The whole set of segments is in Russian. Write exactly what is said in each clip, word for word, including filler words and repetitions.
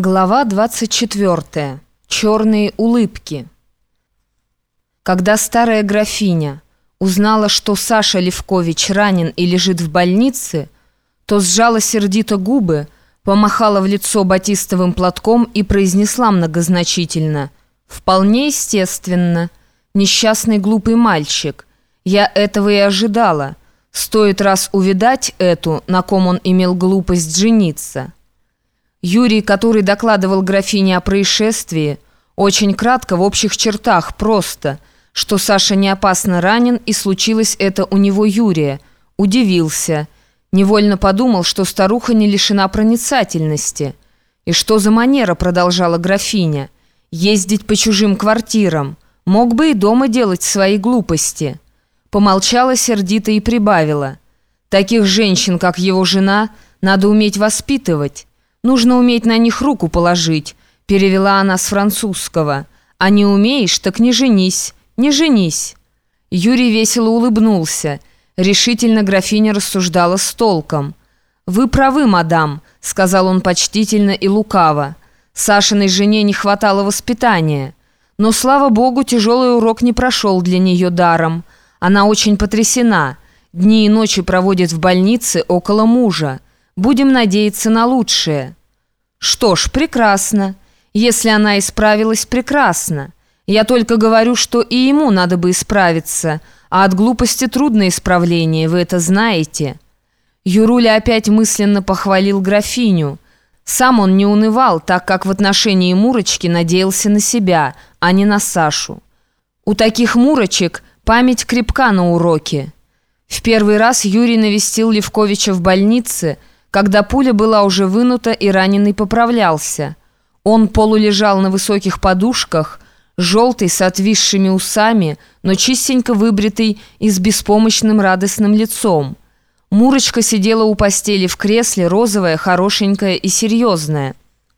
Глава двадцать четвёртая. Черные улыбки. Когда старая графиня узнала, что Саша Левкович ранен и лежит в больнице, то сжала сердито губы, помахала в лицо батистовым платком и произнесла многозначительно: «Вполне естественно. Несчастный глупый мальчик. Я этого и ожидала. Стоит раз увидать эту, на ком он имел глупость жениться». Юрий, который докладывал графине о происшествии, очень кратко, в общих чертах, просто, что Саша не опасно ранен и случилось это у него Юрия, удивился, невольно подумал, что старуха не лишена проницательности. «И что за манера?» — продолжала графиня. «Ездить по чужим квартирам. Мог бы и дома делать свои глупости». Помолчала сердито и прибавила: «Таких женщин, как его жена, надо уметь воспитывать. Нужно уметь на них руку положить», — перевела она с французского. «А не умеешь, так не женись, не женись». Юрий весело улыбнулся. Решительно графиня рассуждала с толком. «Вы правы, мадам», — сказал он почтительно и лукаво. «Сашиной жене не хватало воспитания. Но, слава богу, тяжелый урок не прошел для нее даром. Она очень потрясена. Дни и ночи проводит в больнице около мужа. Будем надеяться на лучшее». «Что ж, прекрасно. Если она исправилась, прекрасно. Я только говорю, что и ему надо бы исправиться, а от глупости трудно исправление, вы это знаете». Юруля опять мысленно похвалил графиню. Сам он не унывал, так как в отношении Мурочки надеялся на себя, а не на Сашу. У таких Мурочек память крепка на уроке. В первый раз Юрий навестил Левковича в больнице, когда пуля была уже вынута и раненый поправлялся. Он полулежал на высоких подушках, желтый, с отвисшими усами, но чистенько выбритый и с беспомощным радостным лицом. Мурочка сидела у постели в кресле, розовая, хорошенькая и серьезная.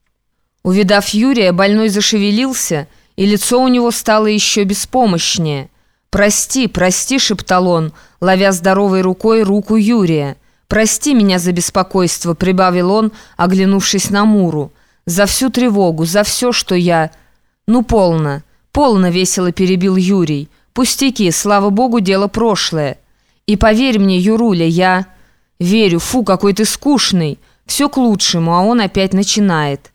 Увидав Юрия, больной зашевелился, и лицо у него стало еще беспомощнее. «Прости, прости», — шептал он, ловя здоровой рукой руку Юрия. «Прости меня за беспокойство», — прибавил он, оглянувшись на Муру. «За всю тревогу, за все, что я...» «Ну, полно, полно», — весело перебил Юрий. «Пустяки, слава богу, дело прошлое. И поверь мне, Юруля, я...» «Верю, фу, какой ты скучный. Все к лучшему, а он опять начинает».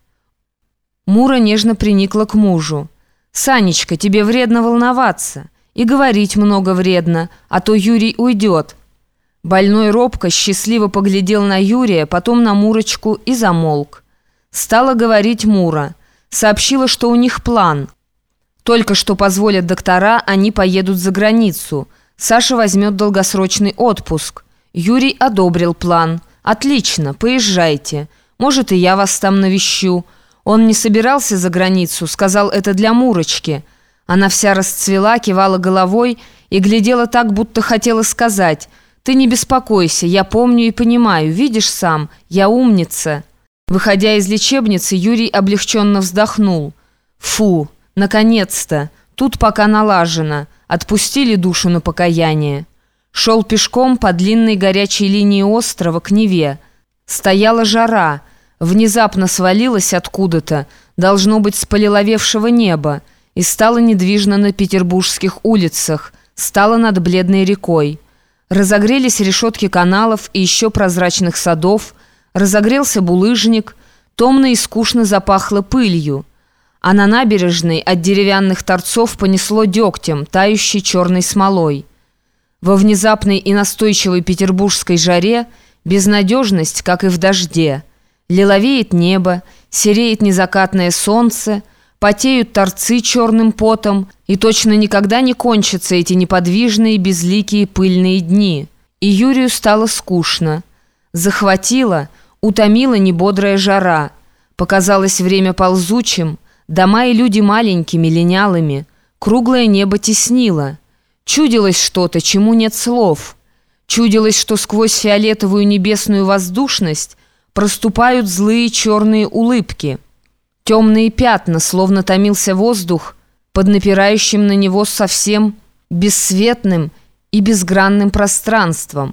Мура нежно приникла к мужу. «Санечка, тебе вредно волноваться. И говорить много вредно, а то Юрий уйдет». Больной робко, счастливо поглядел на Юрия, потом на Мурочку и замолк. Стала говорить Мура. Сообщила, что у них план. Только что позволят доктора, они поедут за границу. Саша возьмет долгосрочный отпуск. Юрий одобрил план. «Отлично, поезжайте. Может, и я вас там навещу». Он не собирался за границу, сказал это для Мурочки. Она вся расцвела, кивала головой и глядела так, будто хотела сказать: «Ты не беспокойся, я помню и понимаю, видишь сам, я умница». Выходя из лечебницы, Юрий облегченно вздохнул. «Фу, наконец-то, тут пока налажено, отпустили душу на покаяние». Шел пешком по длинной горячей линии острова к Неве. Стояла жара, внезапно свалилась откуда-то, должно быть, с полиловевшего неба, и стала недвижно на петербургских улицах, стала над бледной рекой. Разогрелись решетки каналов и еще прозрачных садов, разогрелся булыжник, томно и скучно запахло пылью, а на набережной от деревянных торцов понесло дегтем, тающей черной смолой. Во внезапной и настойчивой петербургской жаре безнадежность, как и в дожде. Лиловеет небо, сереет незакатное солнце, потеют торцы черным потом, и точно никогда не кончатся эти неподвижные, безликие пыльные дни. И Юрию стало скучно. Захватила, утомила небодрая жара. Показалось время ползучим, дома и люди маленькими, линялыми. Круглое небо теснило. Чудилось что-то, чему нет слов. Чудилось, что сквозь фиолетовую небесную воздушность проступают злые черные улыбки. Темные пятна, словно томился воздух под напирающим на него совсем бесцветным и безгранным пространством.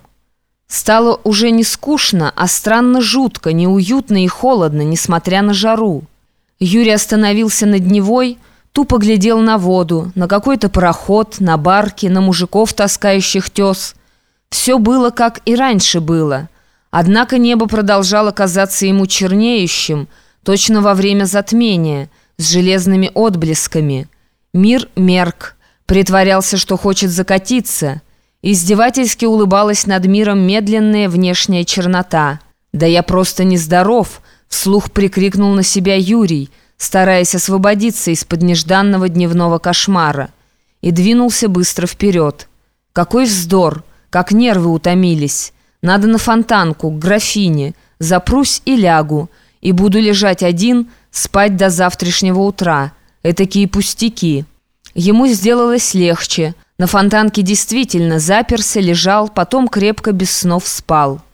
Стало уже не скучно, а странно жутко, неуютно и холодно, несмотря на жару. Юрий остановился над Невой, тупо глядел на воду, на какой-то пароход, на барки, на мужиков, таскающих тес. Все было, как и раньше было. Однако небо продолжало казаться ему чернеющим, точно во время затмения, с железными отблесками. Мир мерк, притворялся, что хочет закатиться. Издевательски улыбалась над миром медленная внешняя чернота. «Да я просто нездоров!» — вслух прикрикнул на себя Юрий, стараясь освободиться из-под нежданного дневного кошмара, и двинулся быстро вперед. Какой вздор! Как нервы утомились! Надо на Фонтанку, к графине, запрусь и лягу, и буду лежать один, спать до завтрашнего утра. Этакие пустяки. Ему сделалось легче. На Фонтанке действительно заперся, лежал, потом крепко без снов спал.